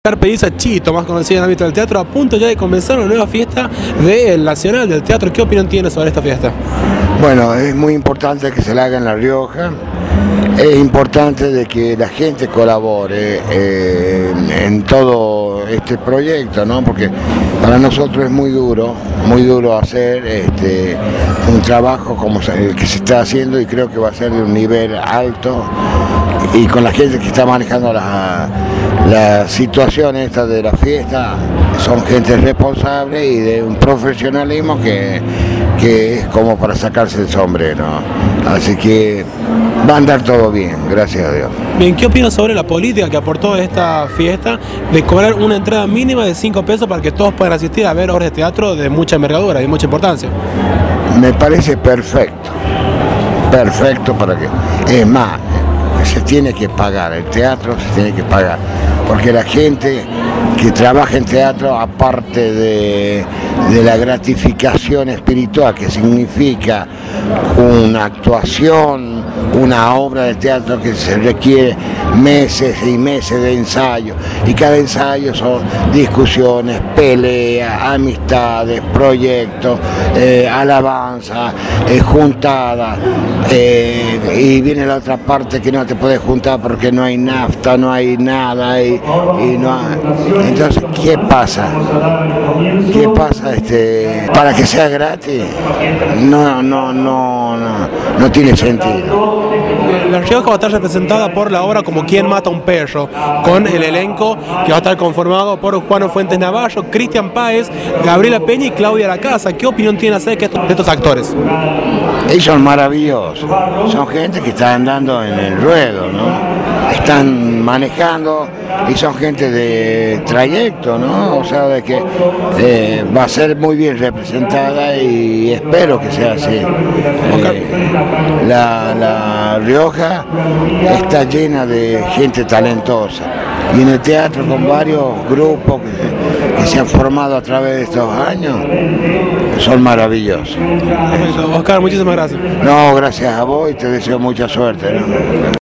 Pelliza Chito, más conocido en el ámbito del teatro, a punto ya de comenzar una nueva fiesta del Nacional del Teatro. ¿Qué opinión tiene sobre esta fiesta? Bueno, es muy importante que se la haga en La Rioja. Es importante de que la gente colabore en todo este proyecto, ¿no? Porque para nosotros es muy duro hacer un trabajo como el que se está haciendo, y creo que va a ser de un nivel alto, y con la gente que está manejando la situación esta de la fiesta, son gente responsable y de un profesionalismo que es como para sacarse el sombrero. Así que va a andar todo bien, gracias a Dios. Bien, ¿qué opinas sobre la política que aportó esta fiesta de cobrar una entrada mínima de 5 pesos para que todos puedan asistir a ver obras de teatro de mucha envergadura y mucha importancia? Me parece perfecto para que, es más, se tiene que pagar, el teatro se tiene que pagar, porque la gente que trabaja en teatro, aparte de la gratificación espiritual que significa una actuación, una obra de teatro que se requiere meses y meses de ensayo, y cada ensayo son discusiones, peleas, amistades, proyectos, alabanza, juntadas, y viene la otra parte que no te puedes juntar porque no hay nafta, no hay nada, y no hay. Entonces, ¿qué pasa? ¿Qué pasa para que sea gratis? No tiene sentido. La Rioja va a estar representada por la obra Como quien mata a un perro, con el elenco que va a estar conformado por Juan Fuentes Navarro, Cristian Páez, Gabriela Peña y Claudia Lacasa. ¿Qué opinión tiene acerca de estos actores? Ellos son maravillosos, son gente que está andando en el ruedo, ¿no? Están manejando y son gente de trayecto, ¿no? O sea, de que va a ser muy bien representada, y espero que sea así. La Rioja está llena de gente talentosa, y en el teatro, con varios grupos que se han formado a través de estos años, son maravillosos. Oscar, muchísimas gracias. No, gracias a vos, y te deseo mucha suerte, ¿no?